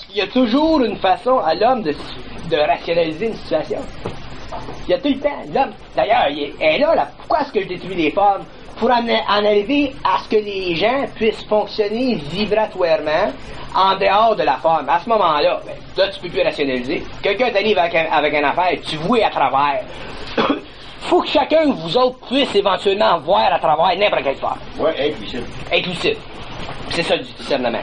Parce qu'il y a toujours une façon à l'homme de rationaliser une situation. Il y a tout le temps. L'homme, d'ailleurs, il est là. Pourquoi est-ce que je détruis les formes? Pour en arriver à ce que les gens puissent fonctionner vibratoirement en dehors de la forme. À ce moment-là, là, tu peux plus rationaliser. Quelqu'un t'arrive avec une affaire, tu vois à travers. Faut que chacun de vous autres puisse éventuellement voir à travers n'importe quelle forme. Ouais, inclusif. Inclusif. C'est ça du discernement.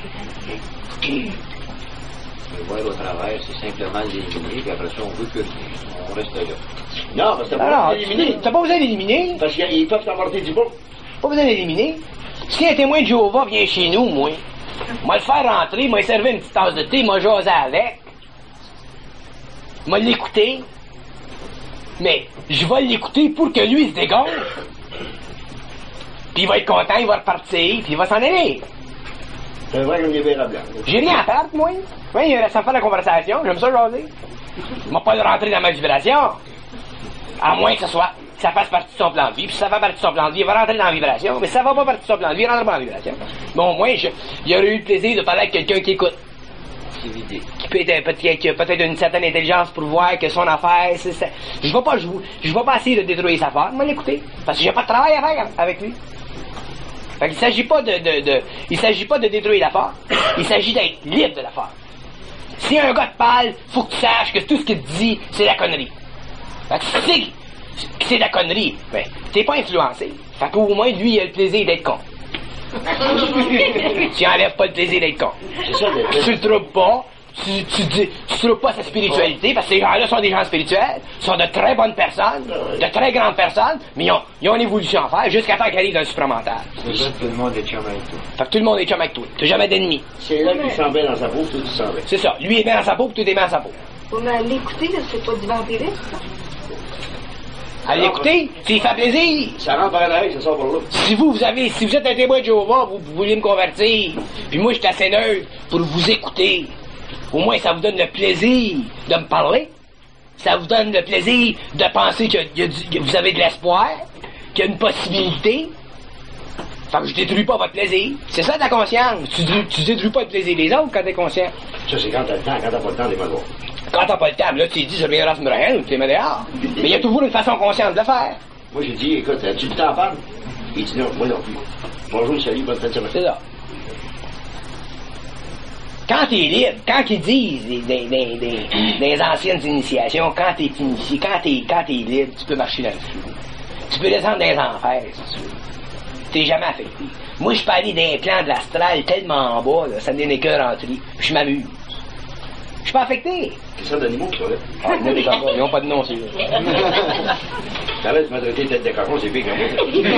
Voir au travers, c'est simplement l'éliminer, puis après ça, on veut que on reste là. Non, parce que t'as pas besoin d'éliminer. T'as pas besoin d'éliminer. Parce qu'ils peuvent t'apporter du bon. Pas besoin d'éliminer. Si un témoin de Jéhovah vient chez nous, moi le faire rentrer, moi servir une petite tasse de thé, moi jaser avec, moi l'écouter, mais je vais l'écouter pour que lui se dégonfle. Puis il va être content, il va repartir, puis il va s'en aller. C'est vrai comme des verres à blanc. J'ai rien à perdre, moi. Oui, il reste à faire la conversation, j'aime ça jaser. Il m'a pas de rentrer dans ma vibration. À moins que ça fasse partie de son plan de vie. Puis si ça fait partie de son plan de vie, il va rentrer dans la vibration. Mais si ça va pas partie de son plan de vie, il rentre pas dans la vibration. Bon, au moins, il aurait eu le plaisir de parler avec quelqu'un qui écoute. Qui a peut-être une certaine intelligence pour voir que son affaire, c'est ça. Je vais pas essayer de détruire sa forme, moi l'écouter. Parce que j'ai pas de travail à faire avec lui. Fait qu'il s'agit pas il s'agit pas de détruire la forme. Il s'agit d'être libre de la forme. Si un gars te parle, faut que tu saches que tout ce qu'il te dit, c'est la connerie. Fait que si tu sais que c'est de la connerie, ben, t'es pas influencé. Fait qu'au moins, lui, il a le plaisir d'être con. Tu enlèves pas le plaisir d'être con. C'est ça, Tu le trouves pas, tu trouves pas sa spiritualité, parce que ces gens-là sont des gens spirituels, sont de très bonnes personnes, de très grandes personnes, mais ils ont une évolution à faire jusqu'à temps qu'ils arrivent dans le supramental. C'est ça, tout le monde est chum avec toi. Fait que tout le monde est chum avec toi. T'as jamais d'ennemis. C'est là qu'il sent bien dans sa peau, tout tu sens bien. C'est ça. Lui est bien dans sa peau, puis tout est bien dans sa peau. Mais l'écouter, c'est pas du vampirisme, ça? À l'écouter, s'il fait plaisir. Ça rentre par l'oreille, ça sort par là. Si vous êtes un témoin de Jéhovah, vous voulez me convertir, puis moi je suis assez neutre pour vous écouter. Au moins ça vous donne le plaisir de me parler. Ça vous donne le plaisir de penser que vous avez de l'espoir, qu'il y a une possibilité. Fait que je détruis pas votre plaisir. C'est ça ta conscience. Tu détruis pas le plaisir des autres quand t'es conscient. Ça, c'est quand t'as le temps. Quand t'as pas le temps, t'es pas bon. Quand t'as pas le temps, là, tu dis, je reviendrai ce matin, tu es dehors. Mais il y a toujours une façon consciente de le faire. Moi, j'ai dit, écoute, as-tu le temps à parler? Il dit non, moi non plus. Bonjour, salut, bonne fin de semaine. C'est ça. Quand t'es libre, quand ils disent des anciennes initiations, quand t'es initié, quand t'es libre, tu peux marcher dans le flou. Tu peux descendre dans les enfers, si tu veux. T'es jamais affecté. Moi, je peux aller dans les plans de l'astral tellement en bas, là, ça me donne les cœurs en tri. Je m'amuse. Je suis pas affecté. C'est ça d'animaux qui sont là. Ah, il y en a des cocons, ils n'ont pas de nom, c'est Quand là, tu m'as traité de tête de cocon, c'est pire que moi.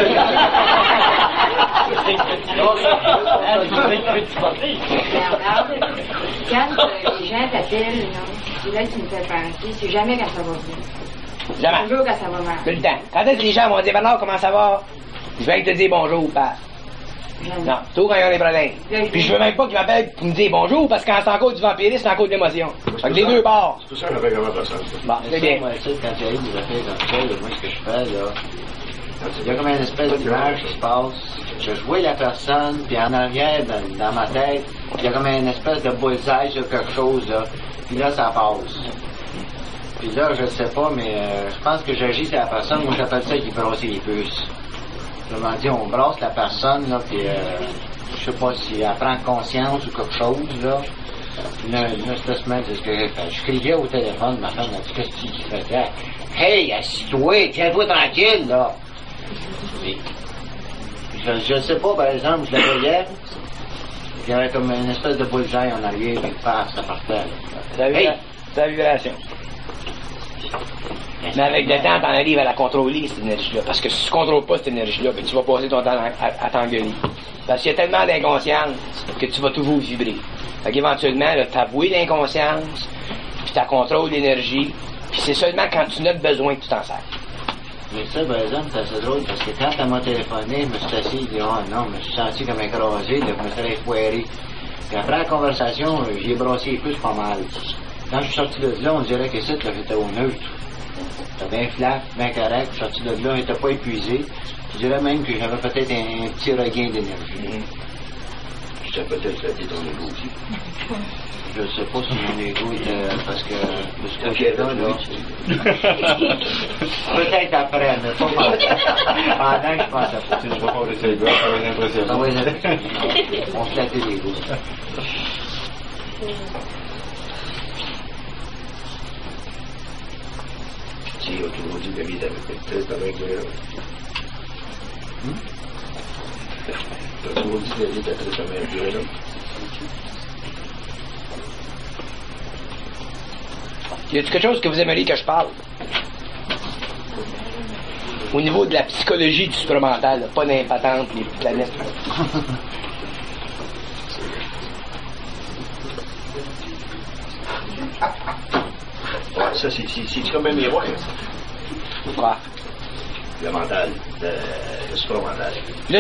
Quand les gens t'appellent, c'est là que tu me fais penser, c'est jamais quand ça va bien. Jamais. Toujours quand ça va mal. Tout le temps. Quand est-ce que les gens vont dire, Bernard, comment ça va? Je vais te dire bonjour, pas. Non, tout quand il y a des problèmes. Puis je veux même pas qu'ils m'appellent pour me dire bonjour, parce que quand c'est encore du vampirisme, c'est encore de l'émotion. Fait que les deux bords. C'est pour ça qu'on appelle comment personne. Bon, c'est bien. Moi, tu sais, quand il y a des affaires comme ça, là, moi, ce que je fais, là, il y a comme une espèce d'image qui se passe. Je vois la personne, puis en arrière, dans ma tête, il y a comme une espèce de bullseye sur quelque chose, là. Puis là, ça passe. Puis là, je sais pas, mais je pense que j'agis sur la personne. Moi, j'appelle ça qu'il brasser les puces. Autrement dit, on brasse la personne, là, puis je sais pas si elle prend conscience ou quelque chose, là. Une espèce même de ce que j'ai fait. Je criais au téléphone, ma femme m'a dit, qu'est-ce que tu faisais? Hey, assis-toi, tiens-toi tranquille, là. Puis, je sais pas, par exemple, je la voyais, il y avait comme une espèce de bullseye en arrière, puis paf, ça partait, là. C'est la vibration. Mais avec le temps, t'en arrives à la contrôler, cette énergie-là. Parce que si tu contrôles pas cette énergie-là, ben, tu vas passer ton temps à t'engueuler. Parce qu'il y a tellement d'inconscience que tu vas toujours vibrer. Fait qu'éventuellement, t'as voué l'inconscience, puis t'as contrôle l'énergie, puis c'est seulement quand tu n'as besoin que tu t'en sers. Mais ça, par exemple, c'est assez drôle, parce que quand elle m'a téléphoné, je me suis assis, il dit, oh non, je me suis senti comme écrasé, je me suis effoiré. Puis après la conversation, j'ai brassé les puces pas mal. Quand je suis sorti de là, on dirait que c'est là, j'étais au neutre. C'était bien flat, bien correct. Je suis sorti de là, j'étais pas épuisé. Je dirais même que j'avais peut-être un petit regain d'énergie. Tu as peut-être flatté ton ego aussi. Je sais pas si mon ego était... parce que de ce côté-là, là... Peut-être après, mais pas pendant. Pendant, je pensais pas. Si je vois pas laisser le gars, ça va être impressionnant. Ah oui, on flattait l'ego. Si, on tout le monde dit que lui, t'avais peut-être avec lui. Tout le monde dit que lui, t'avais peut-être avec lui. Y a-t-il quelque chose que vous aimeriez que je parle? Au niveau de la psychologie du supramental, là, pas d'impatente, les planètes. Ouais, ça, c'est comme un miroir. Quoi? Le mental, le supramental.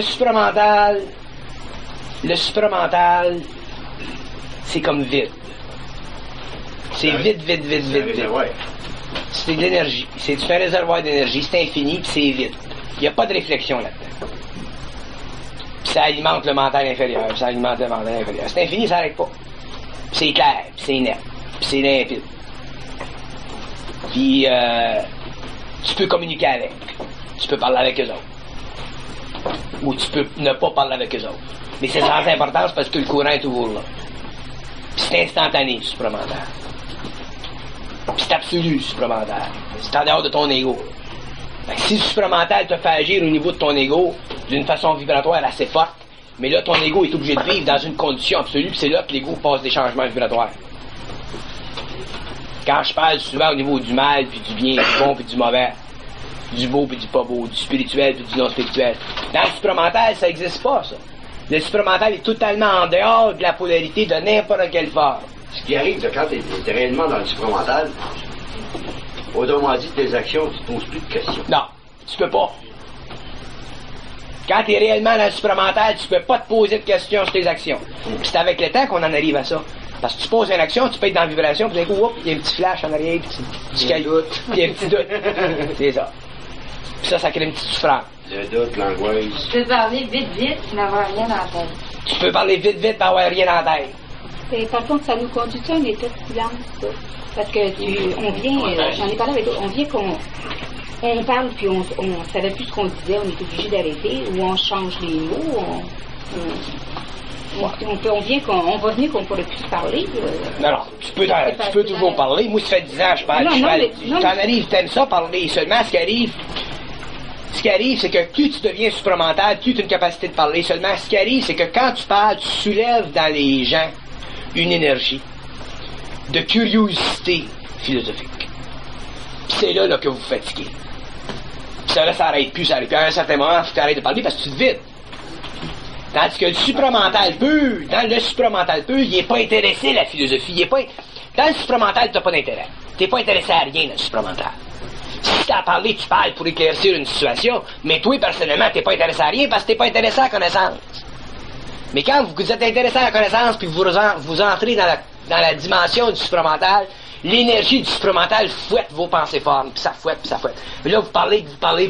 Le supramental, c'est comme vide. C'est vide. Ouais. C'est de l'énergie. C'est un réservoir d'énergie, c'est infini, puis c'est vide. Il n'y a pas de réflexion là-dedans. Puis ça alimente le mental inférieur, puis ça alimente le mental inférieur. C'est infini, ça n'arrête pas. Puis c'est clair, puis c'est net, puis c'est limpide. Puis tu peux communiquer avec. Tu peux parler avec eux autres. Ou tu peux ne pas parler avec eux autres. Mais c'est sans importance parce que le courant est toujours là. Puis c'est instantané, le supramental. Puis c'est absolu, le supramental. C'est en dehors de ton ego. Fait que si le supramental te fait agir au niveau de ton ego d'une façon vibratoire assez forte, mais là, ton ego est obligé de vivre dans une condition absolue, puis c'est là que l'ego passe des changements vibratoires. Quand je parle souvent au niveau du mal, puis du bien, du bon, puis du mauvais, du beau, puis du pas beau, du spirituel, puis du non spirituel, dans le supramental, ça n'existe pas, ça. Le supramental est totalement en dehors de la polarité de n'importe quelle forme. Ce qui arrive, c'est quand tu es réellement dans le supramental, autrement dit, tes actions, tu te poses plus de questions. Non, tu peux pas. Quand tu es réellement dans le supramental, tu peux pas te poser de questions sur tes actions. Puis c'est avec le temps qu'on en arrive à ça. Parce que tu poses une action, tu peux être dans la vibration, puis d'un coup, il y a un petit flash en arrière, puis il y a un petit doute. C'est ça. Puis ça crée une petite souffrance. Le doute, l'angoisse. Tu peux parler vite, mais n'avoir rien dans la tête. Tu peux parler vite, mais avoir rien en tête. Et par contre, ça nous conduit à un état de silence, ça. Parce que on vient, j'en ai parlé avec d'autres, on vient on parle puis on savait plus ce qu'on disait, on est obligé d'arrêter, ou on change les mots, on va venir qu'on ne pourrait plus parler. Non, tu peux toujours parler. Moi, ça fait 10 ans que je parle. T'en arrives, t'aimes ça parler. Seulement, ce qui arrive, c'est que plus tu deviens supramental, plus tu as une capacité de parler. Seulement, ce qui arrive, c'est que quand tu parles, tu soulèves dans les gens une énergie de curiosité philosophique. Puis c'est là que vous vous fatiguez. Puis ça, là, ça arrête plus. À un certain moment, il faut arrêter de parler parce que tu te vides. Tandis que le supramental pur, il n'est pas intéressé à la philosophie. Dans le supramental, tu n'as pas d'intérêt. Tu n'es pas intéressé à rien dans le supramental. Si tu as parlé, tu parles pour éclaircir une situation, mais toi, personnellement, tu n'es pas intéressé à rien parce que tu n'es pas intéressé à la connaissance. Mais quand vous êtes intéressé à la connaissance puis vous entrez dans la dimension du supramental, l'énergie du supramental fouette vos pensées formes, puis ça fouette. Mais là, vous parlez.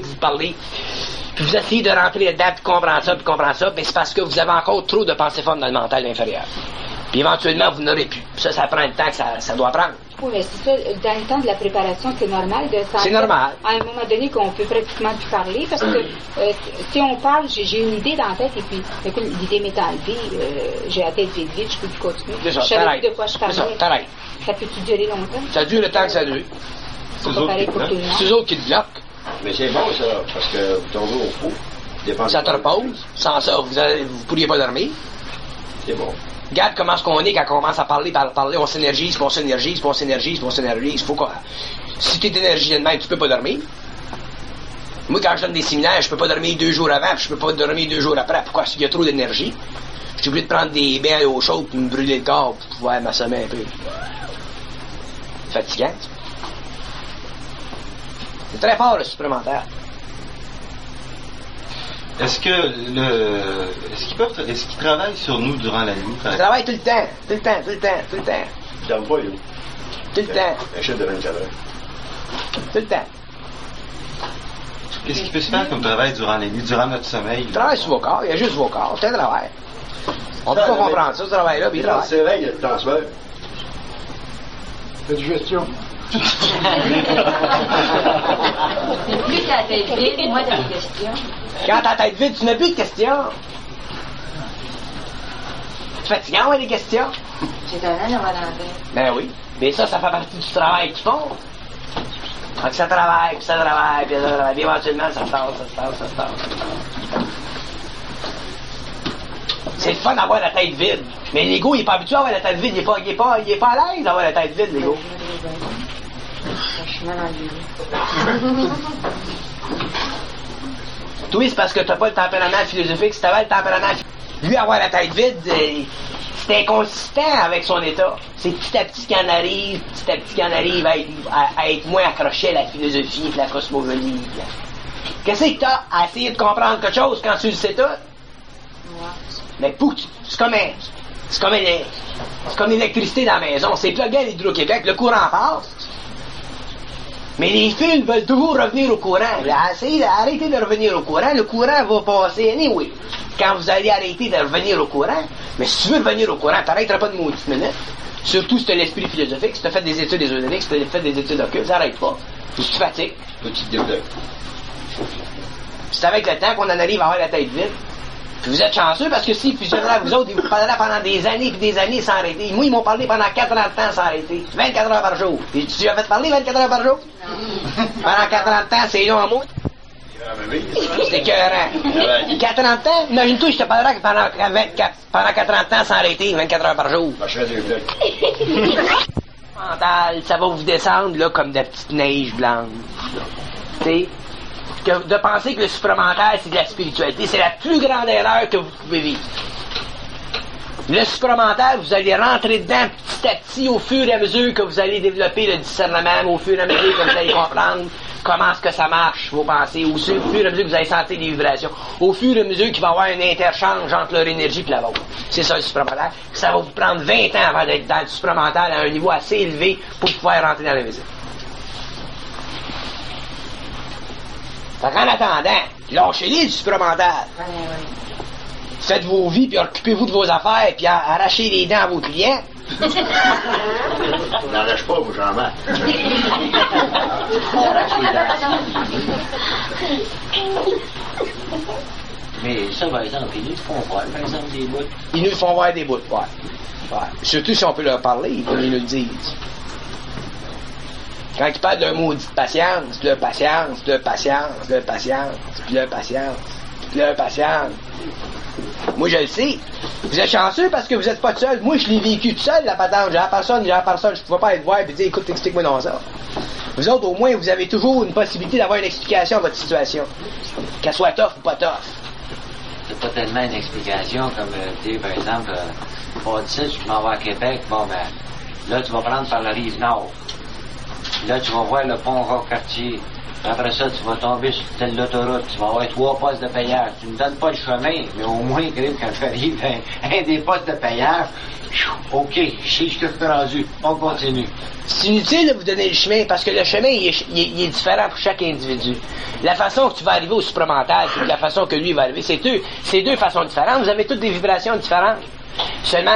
Puis vous essayez de rentrer là-dedans, puis comprendre ça, mais c'est parce que vous avez encore trop de pensées formes dans le mental inférieur. Puis éventuellement, vous n'aurez plus. Puis ça prend le temps que ça doit prendre. Oui, mais c'est ça, dans le temps de la préparation, c'est normal de sentir. C'est normal. À un moment donné qu'on peut pratiquement plus parler, parce que si on parle, j'ai une idée dans la tête, et puis, écoute, l'idée m'est enlevée, j'ai la tête vide, je peux plus continuer. C'est ça, je savais t'arrêtes. plus de quoi je parlais. C'est ça, t'arrêtes. Ça peut-tu durer longtemps? Ça dure le temps que ça dure. C'est pas pareil pour tout le monde. C'est eux autres qui te bloquent. Mais c'est bon, ça, parce que vous tombez au fou. Ça te repose. Sans ça, vous pourriez pas dormir. C'est bon. Regarde comment est-ce qu'on est quand on commence à parler, on s'énergise. Faut quoi? Si t'es énergisé de même, tu peux pas dormir. Moi, quand je donne des séminaires, je peux pas dormir 2 jours avant, puis je peux pas dormir 2 jours après. Pourquoi? Parce qu'il y a trop d'énergie. Je suis obligé de prendre des bains à l'eau chaude pour me brûler le corps pour pouvoir m'assommer un peu. Fatigant. C'est très fort, le supplémentaire. Est-ce qu'ils travaillent sur nous durant la nuit? Ils travaillent tout le temps. Ils dorment pas, lui. Tout le temps. Un chef de 24 heures. Tout le temps. Qu'est-ce qui peut se faire comme travail durant la nuit, durant notre sommeil? Ils travaillent sur vos corps, il y a juste vos corps, c'est un travail. On peut pas comprendre ça, ce travail-là, puis il Dans le travaille. cerveau, il y a le transfert. C'est du gestion. Plus t'as la tête vide, moins t'as des questions. Quand t'as la tête vide, tu n'as plus de questions. C'est fatigant, ouais, les questions. C'est étonnant d'avoir dans la tête. Ben oui. Mais ça fait partie du travail qu'ils font. Donc ça travaille, puis ça travaille, puis ça travaille. Puis éventuellement, ça se tasse. C'est le fun d'avoir la tête vide. Mais l'ego, il est pas habitué à avoir la tête vide. Il est pas à l'aise d'avoir la tête vide, l'ego. Je suis mal en Toi, c'est parce que t'as pas le tempérament philosophique. Si t'avais le tempérament lui, avoir la tête vide, c'est inconsistant avec son état. C'est petit à petit qu'il en arrive à être moins accroché à la philosophie et la cosmogonie. Qu'est-ce que t'as à essayer de comprendre quelque chose quand tu le sais tout? Mais c'est comme l'électricité dans la maison. C'est plugué à l'Hydro-Québec, le courant passe. Mais les fils veulent toujours revenir au courant. Arrêtez de revenir au courant. Le courant va passer anyway. Quand vous allez arrêter de revenir au courant, mais si tu veux revenir au courant, t'arrêteras pas de maudite minute. Surtout si t'as l'esprit philosophique, si t'as fait des études ésotériques, si t'as fait des études occultes, t'arrêtes pas. Ou si tu fatigues. Petit développement. C'est avec le temps qu'on en arrive à avoir la tête vide. Puis vous êtes chanceux parce que s'ils fusionneraient à vous autres, ils vous parleraient pendant des années et des années sans arrêter. Moi, ils m'ont parlé pendant 4 ans de temps sans arrêter. 24 heures par jour. Et tu as fait parler 24 heures par jour? Non. Pendant 4 ans de temps, c'est long en mots. C'est écœurant. 4 ans de temps? Imagine-toi, je te parlerais pendant 4 ans de temps sans arrêter, 24 heures par jour. Je ferais des blagues. Mental, ça va vous descendre là comme de la petite neige blanche. Tu sais? De penser que le supramental, c'est de la spiritualité, c'est la plus grande erreur que vous pouvez vivre. Le supramental, vous allez rentrer dedans petit à petit au fur et à mesure que vous allez développer le discernement, au fur et à mesure que vous allez comprendre comment est-ce que ça marche, vos pensées, au fur et à mesure que vous allez sentir les vibrations, au fur et à mesure qu'il va y avoir un interchange entre leur énergie et la vôtre. C'est ça le supramental. Ça va vous prendre 20 ans avant d'être dans le supramental à un niveau assez élevé pour pouvoir rentrer dans l'invisible. Fait qu'en attendant, lâchez-les du supramental. Faites vos vies, puis occupez-vous de vos affaires, puis arrachez les dents à vos clients. On n'arrache pas, vous, Jean-Marc. Mais ça, par exemple, ils nous font voir, par exemple, des bouts. Ils nous font voir des bouts, ouais. Surtout si on peut leur parler, comme ils nous le disent. Quand ils parlent d'un maudit patience, puis leur patience, puis leur patience, puis leur patience, puis leur patience, puis leur patience. Moi, je le sais. Vous êtes chanceux parce que vous êtes pas tout seul. Moi, je l'ai vécu tout seul, la patente. J'ai personne. Je pouvais pas être voir et dire, écoute, explique-moi dans ça. Vous autres, au moins, vous avez toujours une possibilité d'avoir une explication à votre situation. Qu'elle soit tough ou pas tough. C'est pas tellement une explication comme, tu sais, par exemple, on dit ça, tu m'en vas à Québec, bon, ben, là, tu vas prendre par la rive nord. Là, tu vas voir le pont Rock-Cartier. Après ça, tu vas tomber sur telle l'autoroute. Tu vas avoir 3 postes de payage. Tu ne me donnes pas le chemin, mais au moins, quand j'arrive un des postes de payage, OK, je sais ce que je suis rendu. On continue. C'est inutile de vous donner le chemin parce que le chemin, il est différent pour chaque individu. La façon que tu vas arriver au supramental, c'est la façon que lui va arriver. C'est deux façons différentes. Vous avez toutes des vibrations différentes. Seulement,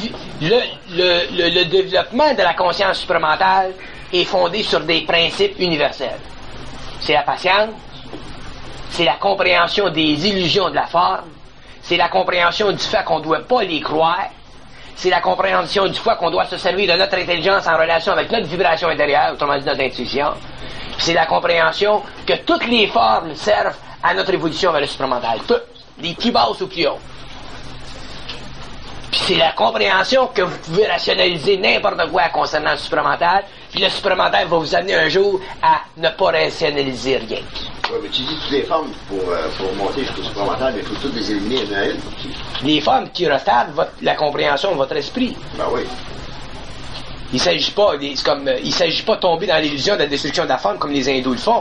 le développement de la conscience supramentale est fondé sur des principes universels. C'est la patience, c'est la compréhension des illusions de la forme, c'est la compréhension du fait qu'on ne doit pas les croire, c'est la compréhension du fait qu'on doit se servir de notre intelligence en relation avec notre vibration intérieure, autrement dit notre intuition, c'est la compréhension que toutes les formes servent à notre évolution vers le supramental, toutes, des plus basses aux plus hautes. Puis c'est la compréhension que vous pouvez rationaliser n'importe quoi concernant le supramental, puis le supramental va vous amener un jour à ne pas rationaliser rien. Ouais, mais tu dis toutes les formes pour monter jusqu'au supramental, mais il faut toutes les éliminer une à une. Les formes qui retardent la compréhension de votre esprit. Ben oui. Il s'agit pas de tomber dans l'illusion de la destruction de la forme comme les hindous le font.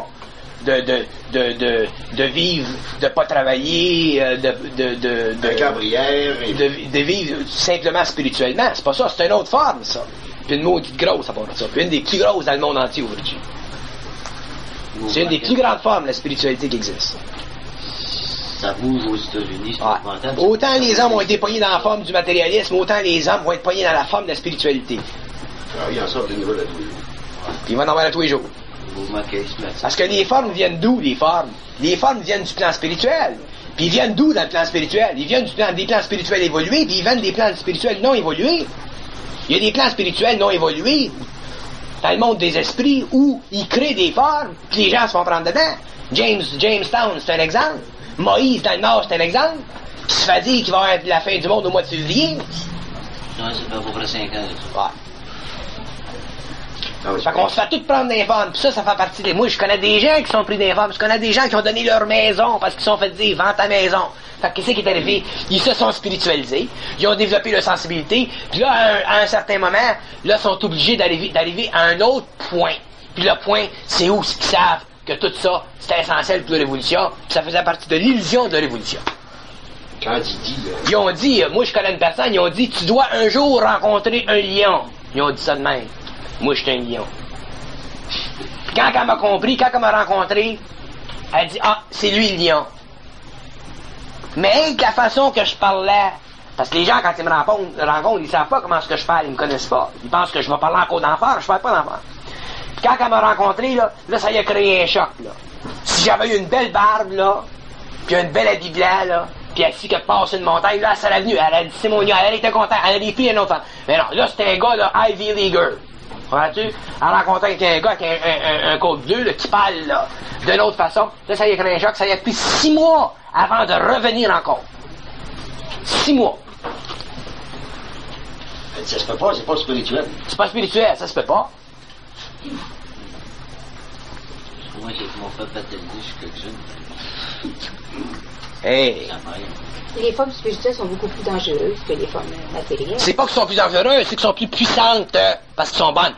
De vivre, de pas travailler, de cabrière. De vivre simplement spirituellement. C'est pas ça, c'est une autre forme, ça. Puis une maudite grosse à part de ça. Puis une des plus grosses dans le monde entier aujourd'hui. C'est une des plus grandes formes de la spiritualité qui existe. Ça bouge aux États-Unis, c'est Ouais. épouvantable. Autant les hommes ont été pognés dans la forme du matérialisme, autant les hommes vont être pognés dans la forme de la spiritualité. Alors, il en sort de nouvelles à tous les jours. Puis ils vont en avoir à tous les jours. Mouvement charismatique. Parce que les formes viennent d'où, les formes? Les formes viennent du plan spirituel. Puis ils viennent d'où dans le plan spirituel? Ils viennent des plans spirituels évolués, puis ils viennent des plans spirituels non évolués. Il y a des plans spirituels non évolués dans le monde des esprits où ils créent des formes, puis les gens se font prendre dedans. Jamestown, c'est un exemple. Moïse, dans le Nord, c'est un exemple. Qui se fait dire qu'il va y avoir la fin du monde au mois de février. Ouais, ça fait à peu près 5 ans. Ça. Ouais. Fait qu'on se fait tout prendre des formes, puis ça fait partie des... Moi, je connais des gens qui sont pris des formes, je connais des gens qui ont donné leur maison parce qu'ils se sont fait dire « vends ta maison ». Fait que qu'est-ce qui est arrivé? Ils se sont spiritualisés, ils ont développé leur sensibilité, puis là, à un certain moment, là, ils sont obligés d'arriver à un autre point. Puis le point, c'est où? C'est qu'ils savent que tout ça, c'était essentiel pour la révolution, puis ça faisait partie de l'illusion de la révolution. Quand il dit, là, Ils ont dit, moi je connais une personne, ils ont dit, tu dois un jour rencontrer un lion. Ils ont dit ça de même. Moi, je suis un lion. Quand elle m'a compris, quand elle m'a rencontré, elle dit, ah, c'est lui le lion. Mais de la façon que je parlais, parce que les gens, quand ils me rencontrent, ils savent pas comment est-ce que je parle, ils me connaissent pas. Ils pensent que je vais parler encore d'enfer, je parle pas d'enfer. Quand elle m'a rencontré, là, ça y a créé un choc, là. Si j'avais eu une belle barbe, là, puis un bel habit blanc, là, puis assis quelque part sur une montagne, là, ça l'a venue, elle a dit, c'est mon lion, elle était contente, elle a des filles et un autre femme. Mais non, là, c'était un gars, là, Ivy Leaguer. Comprends-tu? Elle a rencontré avec un gars avec un côte bleu, là, qui parle, là, d'une autre façon. Là, ça y a créé un choc, ça y a pris 6 mois avant de revenir encore. 6 mois. ça se peut pas, c'est pas spirituel. C'est pas spirituel, ça se peut pas. Moi, j'ai mon fait baptiser, je suis quelque chose. Hey. Ça m'aide. Les formes spirituelles sont beaucoup plus dangereuses que les formes matérielles. C'est pas qu'elles sont plus dangereuses, c'est qu'elles sont plus puissantes parce qu'elles sont bonnes.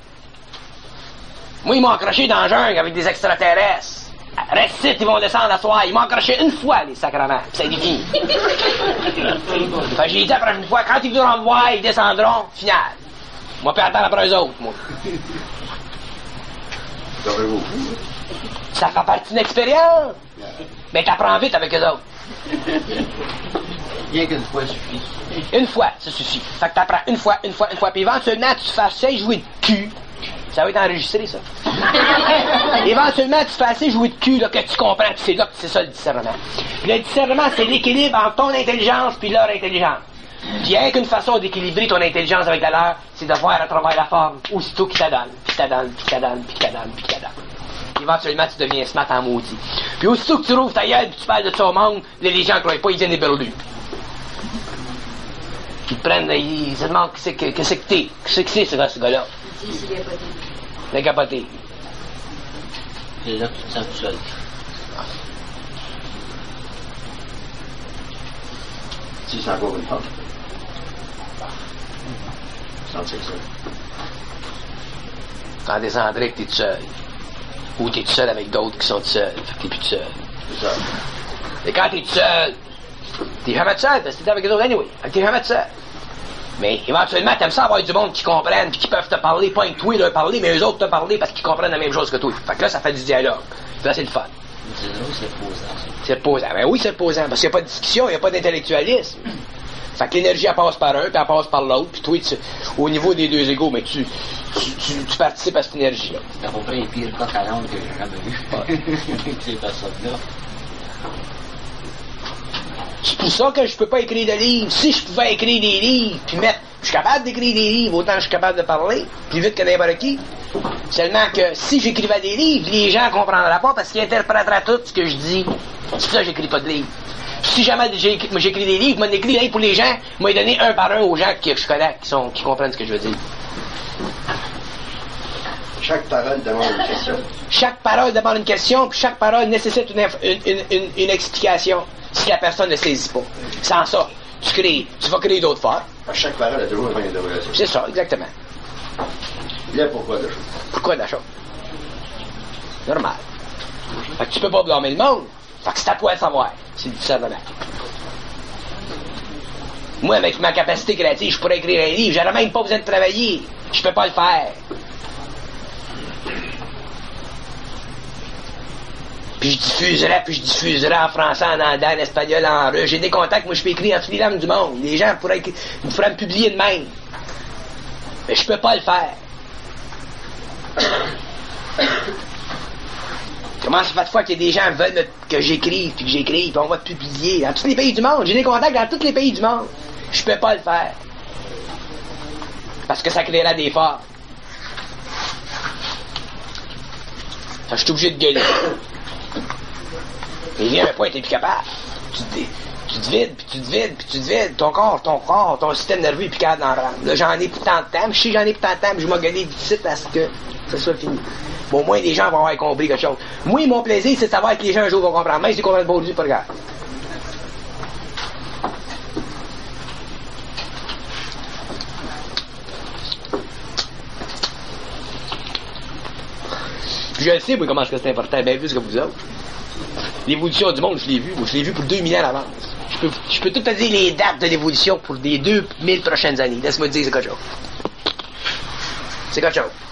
Moi, ils m'ont accroché dans la jungle avec des extraterrestres. Reste ici, ils vont descendre à soir. Ils m'ont accroché une fois, les sacrements. Puis ça a été fini. Fait que j'ai dit la prochaine fois, quand ils voudront me voir, ils descendront, final. Moi, puis attendre après eux autres, moi. Ça fait partie d'une expérience. Mais t'apprends vite avec eux autres. Rien qu'une fois suffit. Une fois, ça suffit. Fait que t'apprends une fois, puis éventuellement, tu te fais assez jouer de cul. Ça va être enregistré, ça. Éventuellement, tu te fais assez jouer de cul, là, que tu comprends, puis c'est là que c'est ça, le discernement. Puis le discernement, c'est l'équilibre entre ton intelligence puis leur intelligence. Puis il n'y a qu'une façon d'équilibrer ton intelligence avec la leur, c'est de voir à travers la forme, aussitôt qu'il t'adonne, puis t'adonne, puis t'adonne, puis t'adonne, puis t'adonne. Éventuellement, tu deviens smart en maudit. Puis aussitôt que tu rouvres ta gueule, puis tu parles de ça au monde, les gens ne croient pas, ils viennent éberdus. Ils te prennent, ils se demandent qu'est-ce que t'es, qu'est-ce que c'est ce gars-là. Le capoté. C'est là que tu te sens tout seul. Si c'est encore une femme. Sentir ça. Quand t'es centré, t'es tout seul. Ou t'es tout seul avec d'autres qui sont tout seuls. Fait que t'es plus tout seul. C'est ça. Et quand t'es tout seul, t'es jamais tout seul, parce que t'es avec les autres anyway. Fait que t'es jamais tout seul. Mais éventuellement, t'aimes ça avoir du monde qui comprennent, puis qui peuvent te parler, pas que toi leur parler, mais eux autres te parler parce qu'ils comprennent la même chose que toi. Fait que là, ça fait du dialogue. Puis là, c'est le fun. C'est posant. C'est reposant. Ben oui, c'est reposant, parce qu'il n'y a pas de discussion, il n'y a pas d'intellectualisme. Fait que l'énergie, elle passe par un, puis elle passe par l'autre, puis toi, au niveau des deux égaux, mais tu participes à cette énergie-là. C'est à peu près les pires coques à l'onde que j'ai jamais vu. Ces personnes-là. C'est pour ça que je peux pas écrire de livres. Si je pouvais écrire des livres, puis mettre... Je suis capable d'écrire des livres, autant que je suis capable de parler, plus vite que n'importe qui. Seulement que si j'écrivais des livres, les gens comprendraient pas parce qu'ils interpréteraient tout ce que je dis. C'est pour ça que j'écris pas de livres. Si jamais j'écris des livres, m'en écris des livres pour les gens, m'en donner un par un aux gens que je connais, qui comprennent ce que je veux dire. Chaque parole demande une question. Chaque parole demande une question, puis chaque parole nécessite une explication si la personne ne saisit pas. Sans ça, tu vas créer d'autres formes. Chaque parole a toujours un point d'interrogation. C'est ça, exactement. Là, pourquoi de la chose? Pourquoi de la chose? Normal. Fait que tu peux pas blâmer le monde. Fait que c'est à toi de savoir. C'est le discernement. Moi, avec ma capacité créative, je pourrais écrire un livre. J'aurais même pas besoin de travailler. Je peux pas le faire. Puis je diffuserai en français, en anglais, en espagnol, en russe. J'ai des contacts, moi je peux écrire en toutes les langues du monde. Les gens pourraient me publier de même. Mais je peux pas le faire. Comment ça fait de fois que des gens veulent que j'écrive, puis on va te publier dans tous les pays du monde. J'ai des contacts dans tous les pays du monde. Je peux pas le faire. Parce que ça créera des forts. Je suis obligé de gueuler. Et il vient un point, t'es plus capable. Tu te vides. Ton corps, ton système nerveux est plus capable d'en prendre. Là, j'en ai pour tant de temps. Je sais que j'en ai pour tant de temps, mais je vais gueuler d'ici à ce que ça soit fini. Bon, au moins, les gens vont avoir compris quelque chose. Moi, mon plaisir, c'est de savoir que les gens un jour vont comprendre. Même si ils comprennent pas aujourd'hui, pas grave. Puis je le sais, moi, comment est-ce que c'est important, bien plus que vous autres. L'évolution du monde, je l'ai vu. Moi, je l'ai vu pour 2000 ans à l'avance. Je peux tout te dire les dates de l'évolution pour les 2000 prochaines années. Laisse-moi te dire, c'est quelque chose. C'est quelque chose.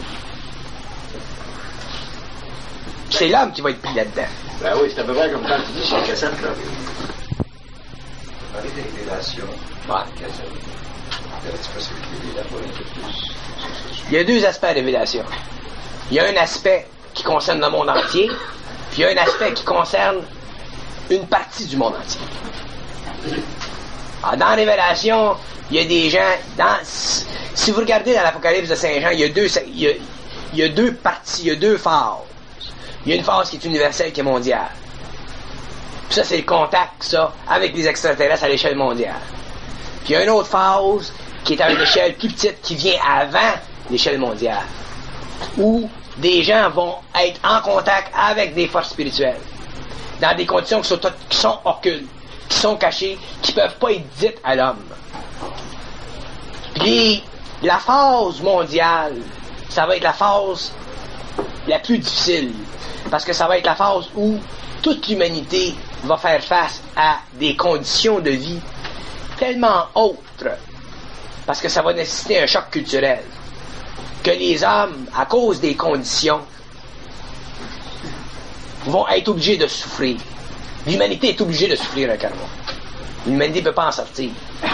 C'est l'homme qui va être pris là-dedans. Ben oui, c'est à peu près comme quand tu dis sur la cassette, là. Parler des révélations. Ouais. Il y a deux aspects à révélation. Il y a un aspect qui concerne le monde entier, puis il y a un aspect qui concerne une partie du monde entier. Alors, dans la révélation, il y a des gens... Si vous regardez dans l'Apocalypse de Saint Jean, il y a deux parties, il y a deux phases. Il y a une phase qui est universelle, qui est mondiale. Puis ça, c'est le contact, ça, avec les extraterrestres à l'échelle mondiale. Puis il y a une autre phase qui est à une échelle plus petite, qui vient avant l'échelle mondiale, où des gens vont être en contact avec des forces spirituelles, dans des conditions qui sont occultes, qui sont cachées, qui ne peuvent pas être dites à l'homme. Puis la phase mondiale, ça va être la phase la plus difficile, parce que ça va être la phase où toute l'humanité va faire face à des conditions de vie tellement autres, parce que ça va nécessiter un choc culturel, que les hommes, à cause des conditions, vont être obligés de souffrir. L'humanité est obligée de souffrir un karma. L'humanité ne peut pas en sortir.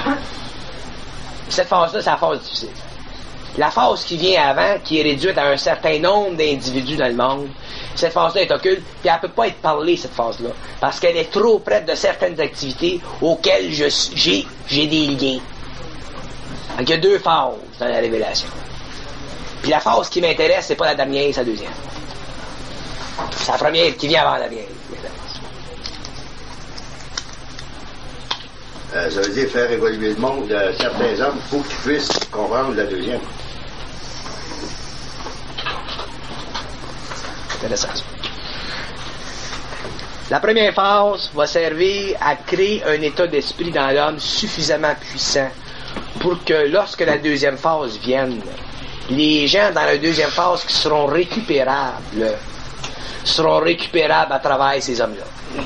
Cette phase-là, c'est la phase difficile. La phase qui vient avant, qui est réduite à un certain nombre d'individus dans le monde, cette phase-là est occulte, puis elle ne peut pas être parlée, cette phase-là, parce qu'elle est trop près de certaines activités auxquelles j'ai des liens. Donc, il y a deux phases dans la révélation. Puis la phase qui m'intéresse, c'est pas la dernière, c'est la deuxième. C'est la première qui vient avant la dernière. Ça veut dire faire évoluer le monde de certains hommes pour qu'ils puissent comprendre la deuxième. Intéressant. La première phase va servir à créer un état d'esprit dans l'homme suffisamment puissant pour que lorsque la deuxième phase vienne, les gens dans la deuxième phase qui seront récupérables à travers ces hommes-là.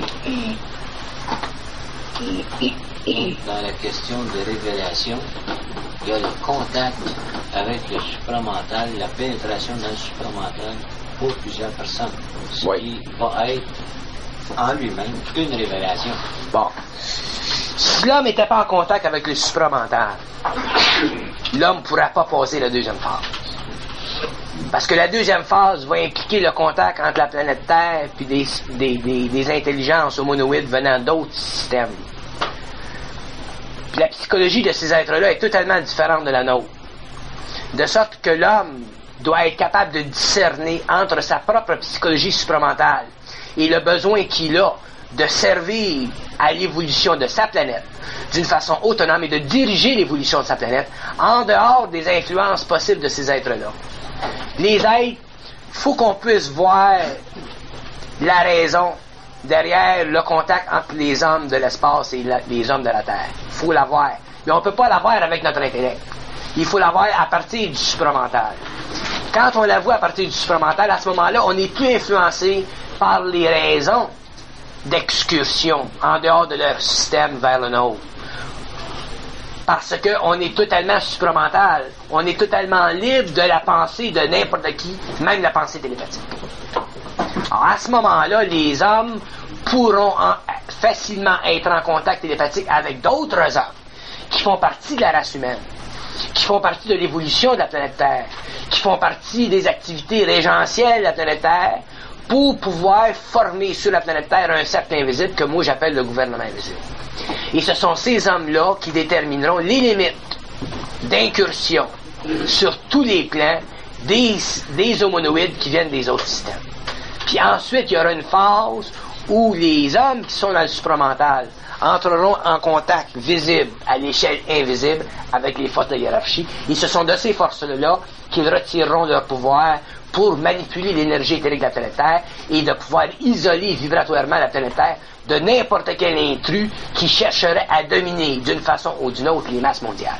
Dans la question de révélation, il y a le contact avec le supramental, la pénétration dans le supramental pour plusieurs personnes. Ce qui va être en lui-même une révélation. Bon. Si l'homme n'était pas en contact avec le supramental, l'homme ne pourra pas passer la deuxième phase. Parce que la deuxième phase va impliquer le contact entre la planète Terre et des intelligences hominoïdes venant d'autres systèmes. Puis la psychologie de ces êtres-là est totalement différente de la nôtre. De sorte que l'homme doit être capable de discerner entre sa propre psychologie supramentale et le besoin qu'il a de servir à l'évolution de sa planète d'une façon autonome et de diriger l'évolution de sa planète en dehors des influences possibles de ces êtres-là. Les êtres, faut qu'on puisse voir la raison derrière le contact entre les hommes de l'espace et les hommes de la Terre. Il faut la voir. Mais on ne peut pas la voir avec notre intellect. Il faut la voir à partir du supramental. Quand on la voit à partir du supramental, à ce moment-là, on n'est plus influencé par les raisons d'excursion en dehors de leur système vers le nôtre. Parce qu'on est totalement supramental. On est totalement libre de la pensée de n'importe qui, même la pensée télépathique. Alors, à ce moment-là, les hommes pourront facilement être en contact télépathique avec d'autres hommes qui font partie de la race humaine, qui font partie de l'évolution de la planète Terre, qui font partie des activités régentielles de la planète Terre, pour pouvoir former sur la planète Terre un cercle invisible que moi j'appelle le gouvernement invisible. Et ce sont ces hommes-là qui détermineront les limites d'incursion sur tous les plans des homonoïdes qui viennent des autres systèmes. Puis ensuite, il y aura une phase où les hommes qui sont dans le supramental entreront en contact visible à l'échelle invisible avec les forces de hiérarchie. Et ce sont de ces forces-là qu'ils retireront leur pouvoir pour manipuler l'énergie éthérique de la planète Terre et de pouvoir isoler vibratoirement la planète Terre de n'importe quel intrus qui chercherait à dominer d'une façon ou d'une autre les masses mondiales.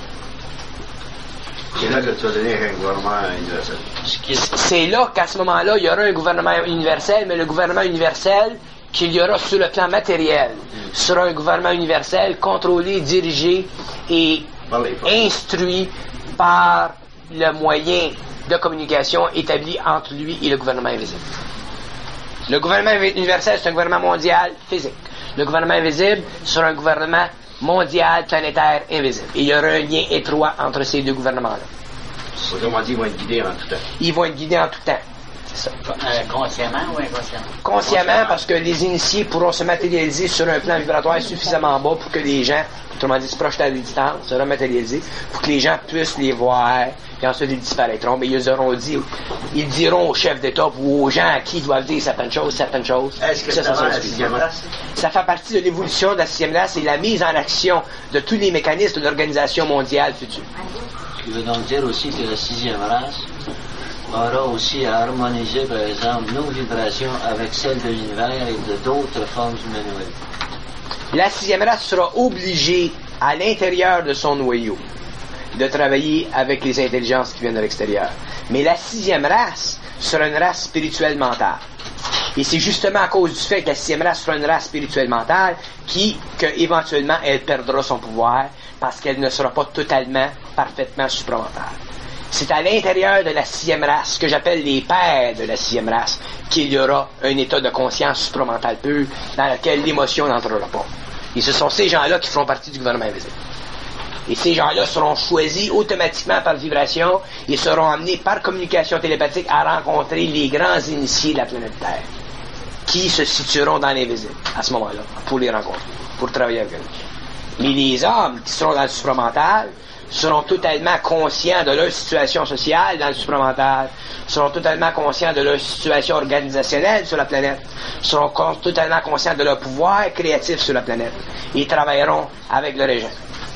C'est là que tu as donné un gouvernement universel. C'est là qu'à ce moment-là, il y aura un gouvernement universel, mais le gouvernement universel qu'il y aura sur le plan matériel sera un gouvernement universel contrôlé, dirigé et instruit par le moyen de communication établi entre lui et le gouvernement invisible. Le gouvernement universel, c'est un gouvernement mondial physique. Le gouvernement invisible sera un gouvernement mondial, planétaire, invisible. Et il y aura un lien étroit entre ces deux gouvernements-là. Autrement dit, ils vont être guidés en tout temps. Ils vont être guidés en tout temps. C'est ça. Consciemment ou inconsciemment? Consciemment, parce que les initiés pourront se matérialiser sur un plan vibratoire suffisamment bas pour que les gens, autrement dit, se projeter à la distance, se rematérialiser, pour que les gens puissent les voir, et ensuite ils disparaîtront. Mais ils diront aux chefs d'État ou aux gens à qui ils doivent dire certaines choses. Est-ce que ça va la sixième race? Ça fait partie de l'évolution de la sixième race et la mise en action de tous les mécanismes de l'organisation mondiale future. Ce qui veut donc dire aussi que la sixième race aura aussi à harmoniser, par exemple, nos vibrations avec celles de l'univers et de d'autres formes humanoïdes. La sixième race sera obligée, à l'intérieur de son noyau, de travailler avec les intelligences qui viennent de l'extérieur. Mais la sixième race sera une race spirituelle mentale. Et c'est justement à cause du fait que la sixième race sera une race spirituelle mentale qu'éventuellement elle perdra son pouvoir parce qu'elle ne sera pas totalement, parfaitement supramentale. C'est à l'intérieur de la sixième race, que j'appelle les pères de la sixième race, qu'il y aura un état de conscience supramentale pure dans lequel l'émotion n'entrera pas. Et ce sont ces gens-là qui feront partie du gouvernement invisible. Et ces gens-là seront choisis automatiquement par vibration et seront amenés par communication télépathique à rencontrer les grands initiés de la planète Terre, qui se situeront dans l'invisible à ce moment-là, pour les rencontrer, pour travailler avec eux. Mais les hommes qui seront dans le supramental seront totalement conscients de leur situation sociale dans le supramental, seront totalement conscients de leur situation organisationnelle sur la planète, seront totalement conscients de leur pouvoir créatif sur la planète et travailleront avec le régent.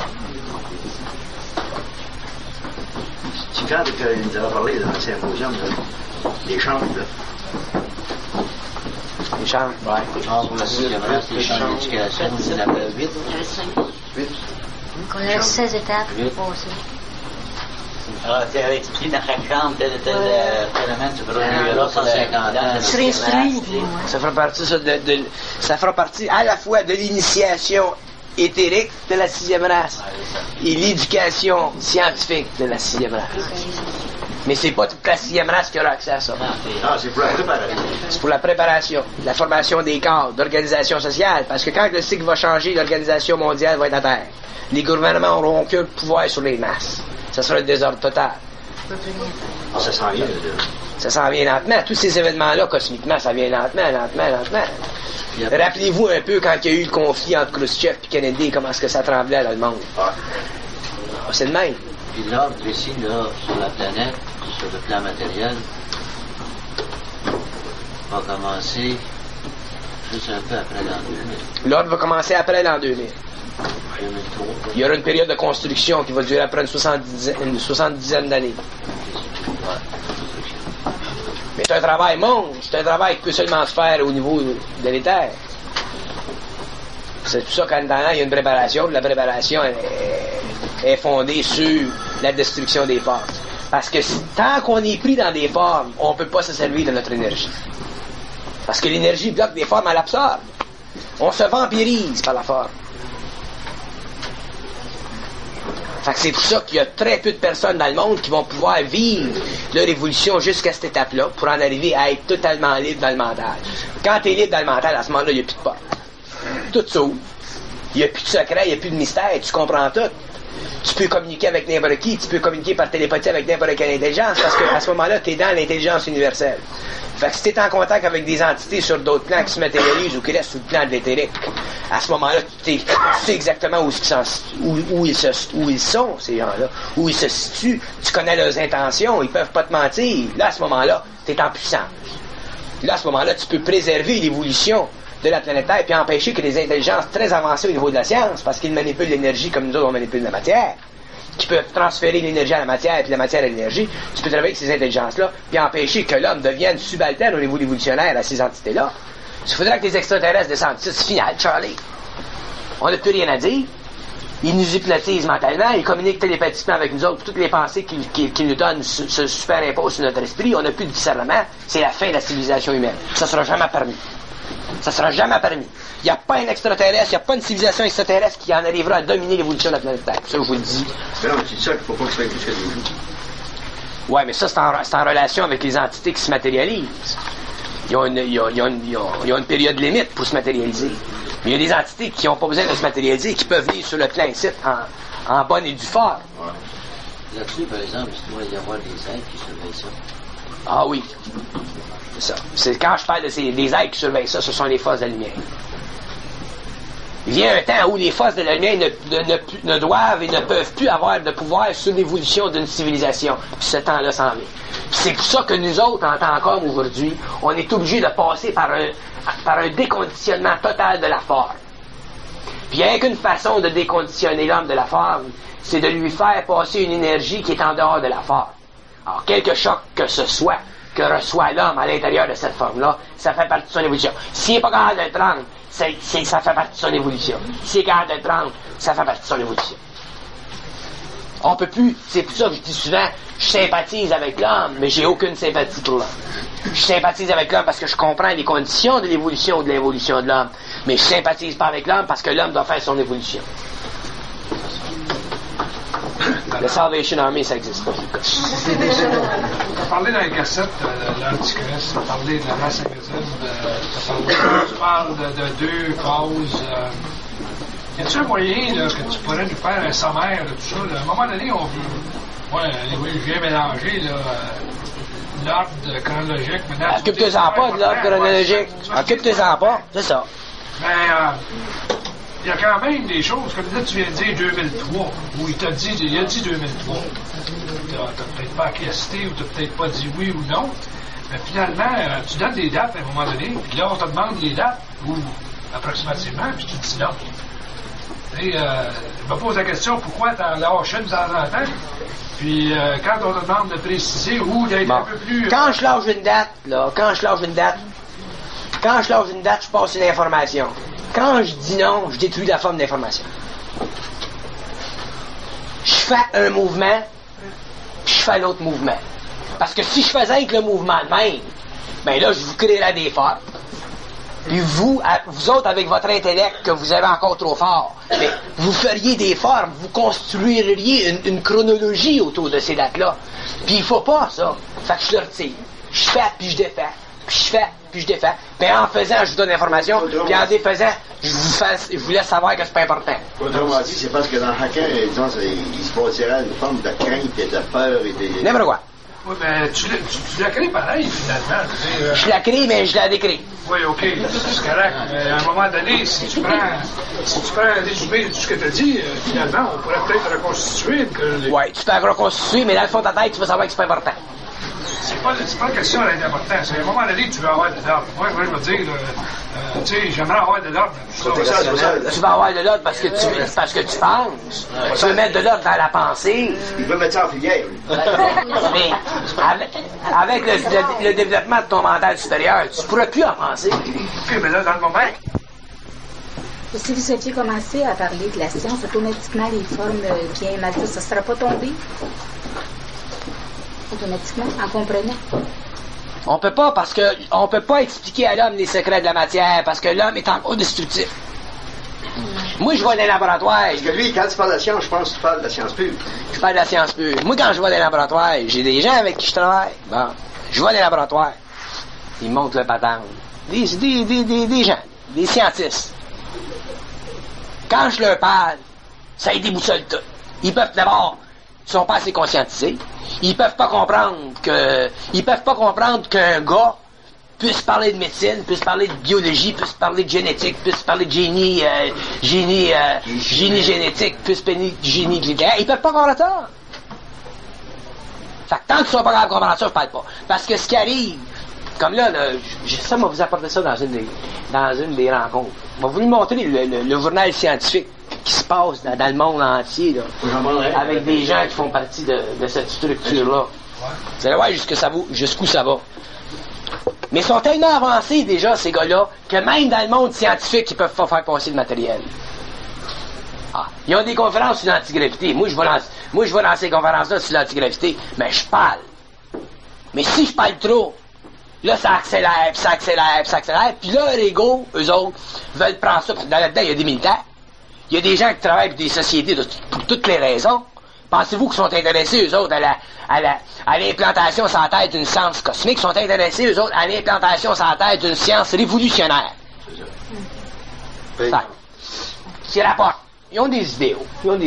Tu quand il nous avait parlé dans le symposium des chambres, là. Les chambres, ouais. Pour la sixième race, les chambres d'éducation, on en appelle 8. 8. On a 16 étapes aussi. Alors, tu avais expliqué dans chaque chambre tel phénomène se produira 150 ans. Tu serais instruit, dis-moi. Ça fera partie à la fois de l'initiation éthérique de la sixième race et l'éducation scientifique de la sixième race. Mais c'est pas toute la sixième race qui aura accès à ça. Ah, c'est pour la préparation. C'est pour la préparation, la formation des cadres, d'organisation sociale, parce que quand le cycle va changer, l'organisation mondiale va être à terre. Les gouvernements n'auront aucun pouvoir sur les masses. Ça sera le désordre total. Ah, ça s'en vient, là. Ça s'en vient lentement. Tous ces événements-là, cosmiquement, ça vient lentement. Rappelez-vous un peu quand il y a eu le conflit entre Khrushchev et Kennedy, comment est-ce que ça tremblait dans le monde. Ah. C'est le même. Puis l'ordre ici, là, sur la planète, sur le plan matériel, va commencer juste un peu après l'an 2000. L'ordre va commencer après l'an 2000. 2003. Il y aura une période de construction qui va durer après une 70aine d'années. Mais c'est un travail monstre, c'est un travail qui peut seulement se faire au niveau de l'éther. C'est tout ça qu'en dedans, il y a une préparation. La préparation est fondée sur la destruction des formes. Parce que tant qu'on est pris dans des formes, on ne peut pas se servir de notre énergie. Parce que l'énergie bloque des formes, elle absorbe. On se vampirise par la forme. Fait que c'est pour ça qu'il y a très peu de personnes dans le monde qui vont pouvoir vivre leur évolution jusqu'à cette étape-là pour en arriver à être totalement libre dans le mental. Quand tu es libre dans le mental, à ce moment-là, il n'y a plus de porte. Tout s'ouvre. Il n'y a plus de secret, il n'y a plus de mystère, tu comprends tout. Tu peux communiquer avec n'importe qui, tu peux communiquer par télépathie avec n'importe quelle intelligence, parce qu'à ce moment-là, tu es dans l'intelligence universelle. Fait que si tu es en contact avec des entités sur d'autres plans qui se matérialisent ou qui restent sous le plan de l'éthérique, à ce moment-là, tu sais exactement où ils sont, ces gens-là, où ils se situent, tu connais leurs intentions, ils peuvent pas te mentir. Là, à ce moment-là, tu es en puissance. Là, à ce moment-là, tu peux préserver l'évolution de la planète Terre puis empêcher que les intelligences très avancées au niveau de la science, parce qu'ils manipulent l'énergie comme nous autres on manipule la matière, qui peuvent transférer l'énergie à la matière puis la matière à l'énergie, tu peux travailler avec ces intelligences-là puis empêcher que l'homme devienne subalterne au niveau évolutionnaire à ces entités-là. Il faudrait que les extraterrestres descendent. C'est final, Charlie. On n'a plus rien à dire. Ils nous hypnotisent mentalement, ils communiquent télépathiquement avec nous autres. Toutes les pensées qu'ils nous donnent se superimposent sur notre esprit. On n'a plus de discernement. C'est la fin de la civilisation humaine. Ça sera jamais permis. Ça sera jamais permis. Il n'y a pas un extraterrestre, il n'y a pas une civilisation extraterrestre qui en arrivera à dominer l'évolution de la planète Terre. Ça, je vous le dis. Mais non, tu dis ça qu'il ne faut pas que tu fasses plus que des jours. Ouais, mais ça, c'est en relation avec les entités qui se matérialisent. Ils ont une période limite pour se matérialiser. Mais il y a des entités qui n'ont pas besoin de se matérialiser, qui peuvent venir sur le plan ici en bonne et due forme. Ouais. Là-dessus, par exemple, il doit y avoir des êtres qui surveillent ça. Ah oui. C'est ça. C'est quand je parle des êtres qui surveillent ça, ce sont les forces de la lumière. Il vient un temps où les forces de la lumière ne doivent et ne peuvent plus avoir de pouvoir sur l'évolution d'une civilisation. Puis ce temps-là s'en vient. C'est pour ça que nous autres, en tant qu'hommes aujourd'hui, on est obligés de passer par un déconditionnement total de la forme. Puis il n'y a qu'une façon de déconditionner l'homme de la forme, c'est de lui faire passer une énergie qui est en dehors de la forme. Alors, quelque choc que ce soit que reçoit l'homme à l'intérieur de cette forme-là, ça fait partie de son évolution. S'il n'est pas capable de prendre, ça fait partie de son évolution. S'il est capable de prendre, ça fait partie de son évolution. On peut plus, c'est pour ça que je dis souvent, je sympathise avec l'homme, mais j'ai aucune sympathie pour l'homme. Je sympathise avec l'homme parce que je comprends les conditions de l'évolution ou de l'évolution de l'homme, mais je sympathise pas avec l'homme parce que l'homme doit faire son évolution. Le Salvation Army, ça existe pas. Tu as parlé dans les cassettes de l'Antichrist, tu as parlé de la race invisible, tu parles de deux causes. Y a-t-il un moyen là, que tu pourrais nous faire un sommaire de tout ça? Là? À un moment donné, on veut. Ouais, je viens mélanger l'ordre chronologique. Occupe-toi-en pas de l'ordre chronologique. Occupe-toi-en pas, c'est ça. Mais il y a quand même des choses, comme là tu viens de dire 2003, où il a dit 2003. T'as peut-être pas acquiescé ou t'as peut-être pas dit oui ou non, mais finalement, tu donnes des dates à un moment donné, puis là on te demande les dates, ou approximativement, puis tu dis non. Et je me pose la question, pourquoi t'en lâches une de temps en temps, puis quand on te demande de préciser ou d'être un peu plus... Quand je lâche une date, je passe une information. Quand je dis non, je détruis la forme d'information. Je fais un mouvement, puis je fais l'autre mouvement. Parce que si je faisais avec le mouvement de même, ben là, je vous créerais des formes. Puis vous autres, avec votre intellect que vous avez encore trop fort, mais vous feriez des formes, vous construiriez une chronologie autour de ces dates-là. Puis il faut pas ça. Fait que je le retire. Je fais, puis je défais. Puis je fais, puis je défais. Puis en faisant, je vous donne l'information. Puis en défaisant, je vous laisse savoir que c'est pas important. Autrement dit, c'est parce que dans chacun, disons, il se bâtira une forme de crainte et de peur et de... N'importe quoi. Oui, mais tu la crées pareil, finalement. Je la crée, mais je la décris. Oui, OK, c'est correct. Mais à un moment donné, si tu prends un résumé de tout ce que tu as dit, finalement, on pourrait peut-être reconstituer. Oui, tu peux reconstituer, mais dans le fond de ta tête, tu vas savoir que c'est pas important. C'est pas une question d'importance. À un moment donné, tu veux avoir de l'ordre. Moi, je veux dire, tu sais, j'aimerais avoir de l'ordre. Tu vas avoir de l'ordre parce que tu penses. Tu veux mettre de l'ordre dans la pensée. Il peut mettre ça en filière. Mais avec le développement de ton mental supérieur, tu ne pourras plus en penser. OK, mais là, dans le moment... Si vous aviez commencé à parler de la science, automatiquement, les formes bien mal faites, ça ne sera pas tombé? Automatiquement, en comprenant. On peut pas parce que on peut pas expliquer à l'homme les secrets de la matière parce que l'homme est encore destructif. Moi, je vais dans les laboratoires. Parce que lui, quand tu parles de la science, je pense que tu parles de la science pure. Je parle de la science pure. Moi, quand je vais dans les laboratoires, j'ai des gens avec qui je travaille. Bon, je vais dans les laboratoires. Ils me montrent le patente. Des gens, des scientistes. Quand je leur parle, ça les déboussole tout. Ils peuvent d'abord, ils sont pas assez conscientisés. Ils peuvent pas comprendre qu'un gars puisse parler de médecine, puisse parler de biologie, puisse parler de génétique, puisse parler de génie génétique, puisse parler de génie nucléaire. Ils peuvent pas comprendre ça. Fait que tant qu'ils sont pas capables de comprendre ça, je parle pas. Parce que ce qui arrive, comme là, ça m'a vous apporté ça dans une des rencontres. On va vous montrer le journal scientifique qui se passe dans le monde entier, là, avec des gens qui font partie de cette structure-là. Vous allez voir jusqu'où ça va. Mais ils sont tellement avancés déjà, ces gars-là, que même dans le monde scientifique, ils peuvent pas faire passer le matériel. Ah, ils ont des conférences sur l'antigravité. Moi, je vais dans ces conférences-là sur l'antigravité, mais je parle. Mais si je parle trop, là, ça accélère, puis là, les gars, eux autres, veulent prendre ça, parce que là-dedans, il y a des militaires, il y a des gens qui travaillent pour des sociétés pour toutes les raisons. Pensez-vous qu'ils sont intéressés, eux autres, à l'implantation sur la Terre d'une science cosmique, sont intéressés, eux autres, à l'implantation sur la Terre d'une science révolutionnaire? C'est ça. Qui rapportent. Ils ont des idéaux.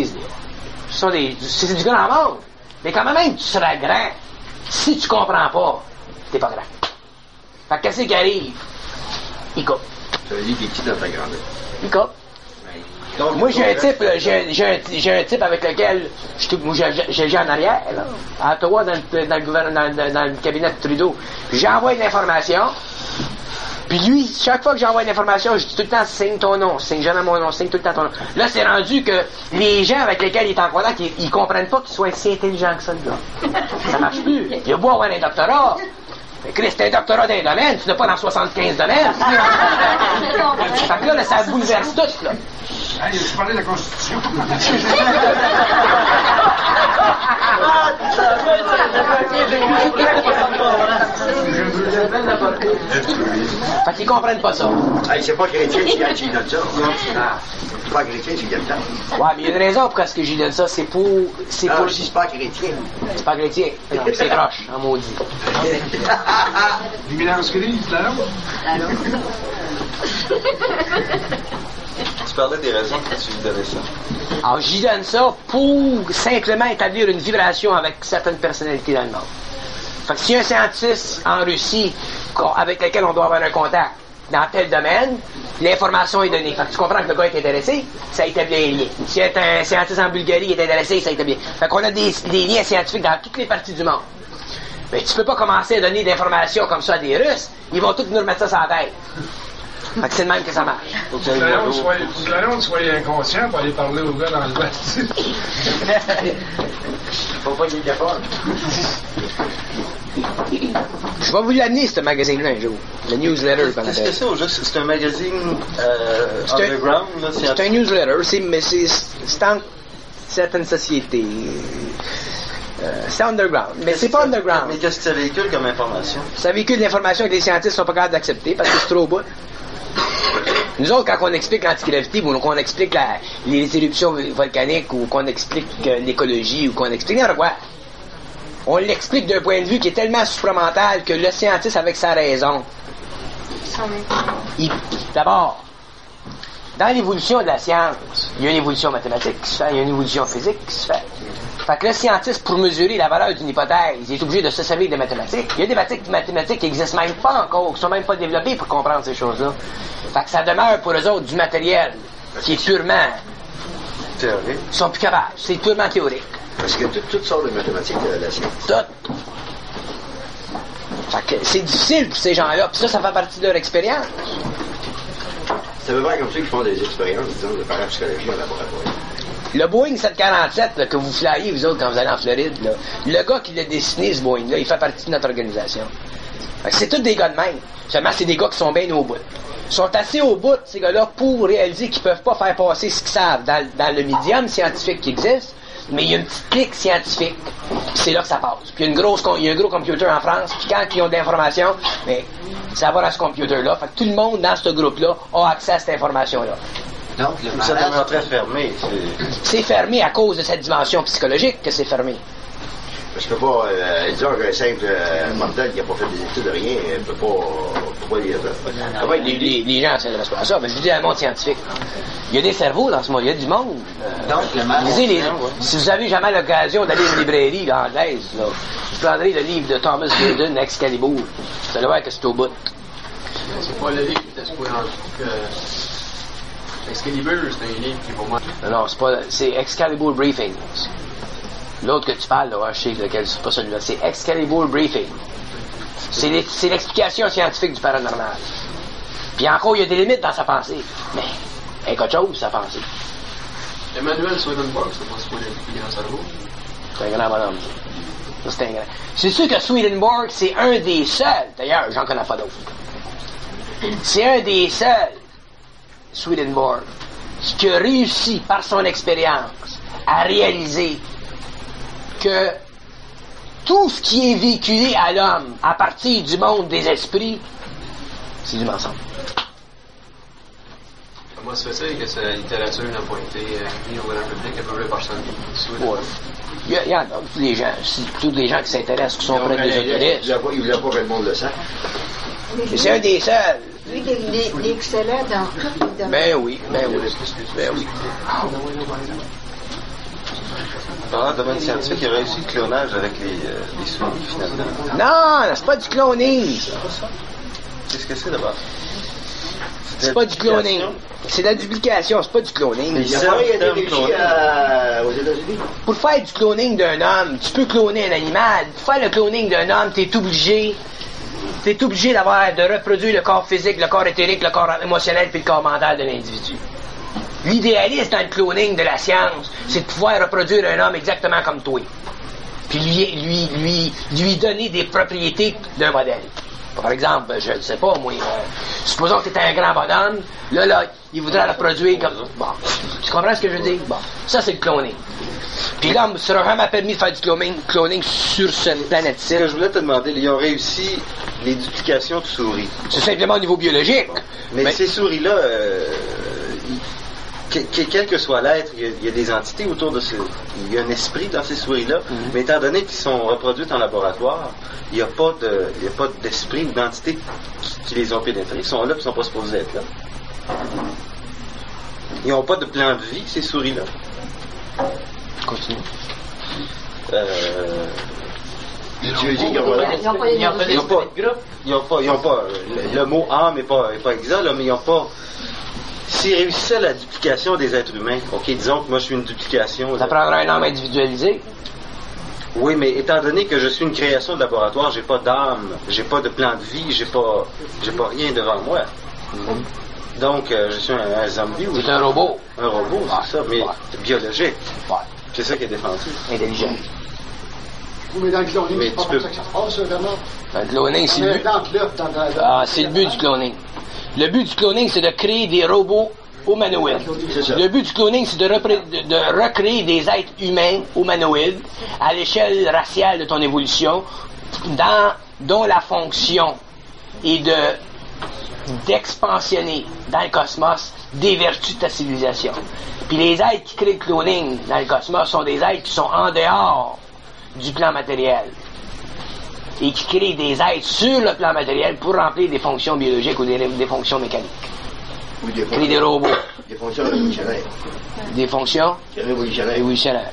C'est du grand monde. Mais quand même, tu seras grand. Si tu comprends pas, t'es pas grand. Fait que qu'est-ce qui arrive? Il coupe. Ça veut dire qu'il est petit dans ta grandeur. Il coupe. Donc, moi, j'ai un type avec lequel j'ai en arrière, là, à Ottawa, dans le cabinet de Trudeau. J'envoie de l'information. Puis lui, chaque fois que j'envoie une information, je dis tout le temps, signe ton nom, signe jamais mon nom, signe tout le temps ton nom. Là, c'est rendu que les gens avec lesquels il est en contact, ils comprennent pas qu'il soit si intelligent que ça, le gars. Ça marche plus. Il a beau avoir un doctorat. Mais Chris, t'as un doctorat dans un domaine, tu n'as pas dans 75 domaines. Fait que là, ça bouleverse tout, là. Hey, tu parlais de la Constitution. Fait qu'ils comprennent pas ça. Hey, c'est pas chrétien qui donne ça. C'est pas chrétien qui donne ça. Ouais, mais il y a une raison pourquoi est-ce que j'y donne ça. C'est pour... C'est pas chrétien. C'est pas chrétien. Non, c'est croche, en maudit. L'éminence grise, là. Tu parlais des raisons que tu lui donnais ça. Alors, j'y donne ça pour simplement établir une vibration avec certaines personnalités dans le monde. Fait que s'il y a un scientiste en Russie avec lequel on doit avoir un contact dans tel domaine, l'information est donnée. Fait que tu comprends que le gars est intéressé, ça établit un lien. S'il y a un scientiste en Bulgarie qui est intéressé, ça établit. Fait qu'on a des liens scientifiques dans toutes les parties du monde. Mais tu peux pas commencer à donner d'informations comme ça à des Russes, ils vont tous nous remettre ça sur la tête. Fait que c'est le même que ça marche. Soyez inconscient pour aller parler aux gars dans le bâtiment. Faut pas qu'il y ait de fort. Je vais vous l'amener, ce magazine-là, un jour. Le newsletter, qu'on Qu'est-ce que appelle. c'est au juste? C'est un magazine underground, là? C'est un newsletter, mais c'est dans certaines sociétés. C'est underground, mais c'est pas underground. Mais qu'est-ce que ça véhicule comme information? Ça véhicule l'information que les scientistes sont pas capables d'accepter parce que c'est trop au bout. Nous autres, quand on explique l'antigravité ou qu'on explique les éruptions volcaniques ou qu'on explique l'écologie ou qu'on explique n'importe quoi, on l'explique d'un point de vue qui est tellement supramental que le scientiste, avec sa raison, d'abord, dans l'évolution de la science, il y a une évolution mathématique qui se fait, il y a une évolution physique qui se fait. Fait que le scientiste, pour mesurer la valeur d'une hypothèse, il est obligé de se servir de mathématiques. Il y a des mathématiques qui n'existent même pas encore, qui sont même pas développées pour comprendre ces choses-là. Fait que ça demeure pour eux autres du matériel qui est purement Théorique. Ils sont plus capables. C'est purement théorique. Parce que toutes sortes de mathématiques de la science. Tout. Fait que c'est difficile pour ces gens-là. Puis ça fait partie de leur expérience. Ça veut dire comme ceux qui font des expériences, disons, de parapsychologie en laboratoire. Le Boeing 747 là, que vous flyez, vous autres, quand vous allez en Floride, là, le gars qui l'a dessiné, ce Boeing-là, il fait partie de notre organisation. Fait que c'est tous des gars de même. Seulement, c'est des gars qui sont bien au bout. Ils sont assez au bout, ces gars-là, pour réaliser qu'ils peuvent pas faire passer ce qu'ils savent dans le médium scientifique qui existe, mais il y a une petite clique scientifique. C'est là que ça passe. Puis il y a un gros computer en France, puis quand ils ont de l'information, mais ça va dans ce computer-là. Fait que tout le monde dans ce groupe-là a accès à cette information-là. Donc, ça demeure fermé. C'est fermé à cause de cette dimension psychologique que c'est fermé. Je peux pas, disons qu'un simple mortel qui n'a pas fait des études de rien, ne peut pas lire ça. Comment les gens s'intéressent pas à ça? Mais je dis à un monde scientifique. Il y a des cerveaux dans ce monde, il y a du monde. Donc, le mal. Si vous avez jamais l'occasion d'aller à une librairie là, anglaise, là, vous prendrez le livre de Thomas Gordon, Excalibur. Vous allez voir que c'est au bout. C'est pas le livre qui était supposé Excalibur, c'est un livre qui est pour moi. Non, c'est Excalibur Briefings. L'autre que tu parles, là, je sais lequel, c'est pas celui-là. C'est Excalibur Briefing. C'est l'explication scientifique du paranormal. Puis encore, il y a des limites dans sa pensée. Mais, il y a quelque chose, sa pensée. Emmanuel Swedenborg, c'est pas supposé être le plus grand cerveau. C'est un grand bonhomme. C'est un grand. C'est sûr que Swedenborg, c'est un des seuls. D'ailleurs, j'en connais pas d'autres. C'est un des seuls, Swedenborg, qui a réussi par son expérience à réaliser que tout ce qui est véhiculé à l'homme à partir du monde des esprits, c'est du mensonge. Comment se fait-il que cette littérature n'a pas été mise au grand public à peu près personne? Ouais. Il y en a tous les gens qui s'intéressent, qui sont près des autoristes. Il ne voulait pas que le monde le sache. C'est un des seuls. Lui, il est excellent dans tout le domaine. Ben oui. Dans le domaine scientifique, il a réussi le clonage avec les souris, finalement. Non, c'est pas du cloning. Qu'est-ce que c'est, d'abord? C'est pas du cloning. C'est de la duplication, c'est pas du cloning. Il a pas été réussi aux États-Unis. Pour faire du cloning d'un homme, tu peux cloner un animal. Pour faire le cloning d'un homme, t'es obligé de reproduire le corps physique, le corps éthérique, le corps émotionnel puis le corps mental de l'individu. L'idéaliste dans le cloning de la science, c'est de pouvoir reproduire un homme exactement comme toi. Puis lui donner des propriétés d'un modèle. Par exemple, je ne sais pas, moi, supposons que tu es un grand bonhomme, là, il voudrait reproduire comme... Bon, tu comprends ce que je veux dire? Bon, ça, c'est le cloning. Puis l'homme ne sera jamais permis de faire du cloning sur cette planète-ci. Ce que je voulais te demander, ils ont réussi les duplications de souris. C'est simplement au niveau biologique. Mais ces souris-là, quel que soit l'être, il y a des entités autour de il y a un esprit dans ces souris-là, mais étant donné qu'ils sont reproduites en laboratoire, il n'y a pas d'esprit ou d'entité qui les ont pénétrés. Ils sont là, puis ils ne sont pas supposés être là. Ils n'ont pas de plan de vie, ces souris-là. Continue. Ils n'ont pas le mot âme n'est pas exact, là, mais ils n'ont pas. S'ils réussissaient la duplication des êtres humains, ok, disons que moi je suis une duplication. Ça prendra un homme individualisé. Oui, mais étant donné que je suis une création de laboratoire, j'ai pas d'âme, j'ai pas de plan de vie, j'ai pas rien devant moi. Donc, je suis un zombie ou... C'est un robot. Un robot, c'est ça, mais biologique. Ouais. C'est ça qui est défendu. Intelligent. Mais dans le cloning, mais c'est pas comme ça que ça se passe, vraiment. Dans le cloning, c'est le but. C'est le but du cloning. Le but du cloning, c'est de créer des robots humanoïdes. Le but du cloning, c'est de recréer des êtres humains humanoïdes à l'échelle raciale de ton évolution, dont la fonction est d'expansionner dans le cosmos des vertus de ta civilisation. Puis les êtres qui créent le cloning dans le cosmos sont des êtres qui sont en dehors du plan matériel et qui créent des êtres sur le plan matériel pour remplir des fonctions biologiques ou des fonctions mécaniques. Ou créer des robots. Des fonctions révolutionnaires. Des fonctions révolutionnaires.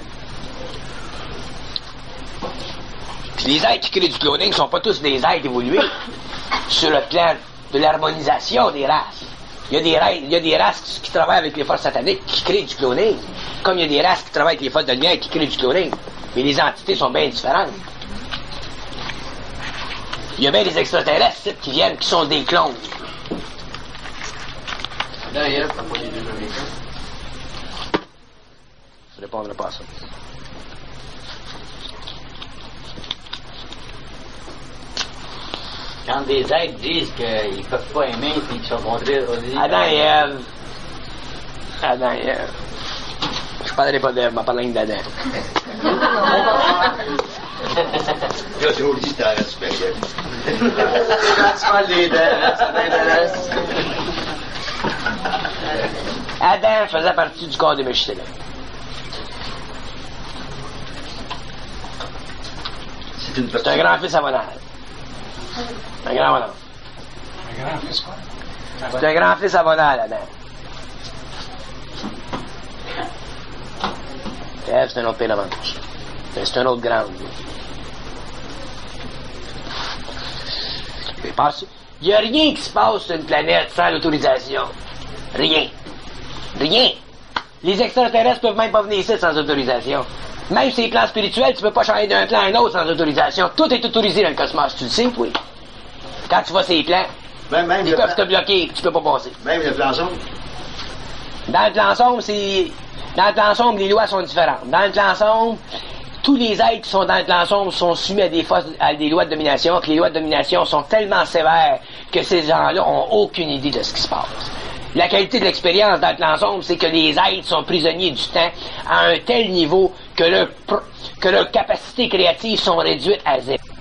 Puis les êtres qui créent du cloning ne sont pas tous des êtres évolués sur le plan de l'harmonisation des races. Il y a des races qui travaillent avec les forces sataniques qui créent du cloning, comme il y a des races qui travaillent avec les forces de lumière qui créent du cloning. Mais les entités sont bien différentes. Il y a bien des extraterrestres qui viennent, qui sont des clones. Derrière, t'as pas les deux Américains. Je ne répondrai pas à ça. Quand des êtres disent qu'ils ne peuvent pas aimer et qu'ils sont contraires aux idées. Adam et Ève. Je parlerai pas d'Ève, je vais parler d'Adam. Là, c'est au dit, t'as supérieur. Tu parles des dents, ça m'intéresse. Adam faisait partie du corps de Melchizedek. C'est un grand-fils abonal. Un grand bonhomme. Un grand-fils quoi? C'est un grand-fils abonal, Adam. Ève, c'est un autre pays de manche. C'est un autre grand. Il n'y a rien qui se passe sur une planète sans l'autorisation. Rien. Rien. Les extraterrestres peuvent même pas venir ici sans autorisation. Même sur les plans spirituels, tu peux pas changer d'un plan à un autre sans autorisation. Tout est autorisé dans le cosmos, tu le sais, oui. Quand tu vas sur les plans, ils peuvent te bloquer, tu peux pas passer. Même le plan sombre? Dans le plan sombre, dans le plan sombre, les lois sont différentes. Dans le plan sombre, tous les êtres qui sont dans le plan sombre sont soumis à des lois de domination, puis les lois de domination sont tellement sévères que ces gens-là ont aucune idée de ce qui se passe. La qualité de l'expérience dans le plan sombre, c'est que les êtres sont prisonniers du temps à un tel niveau que leurs capacités créatives sont réduites à zéro.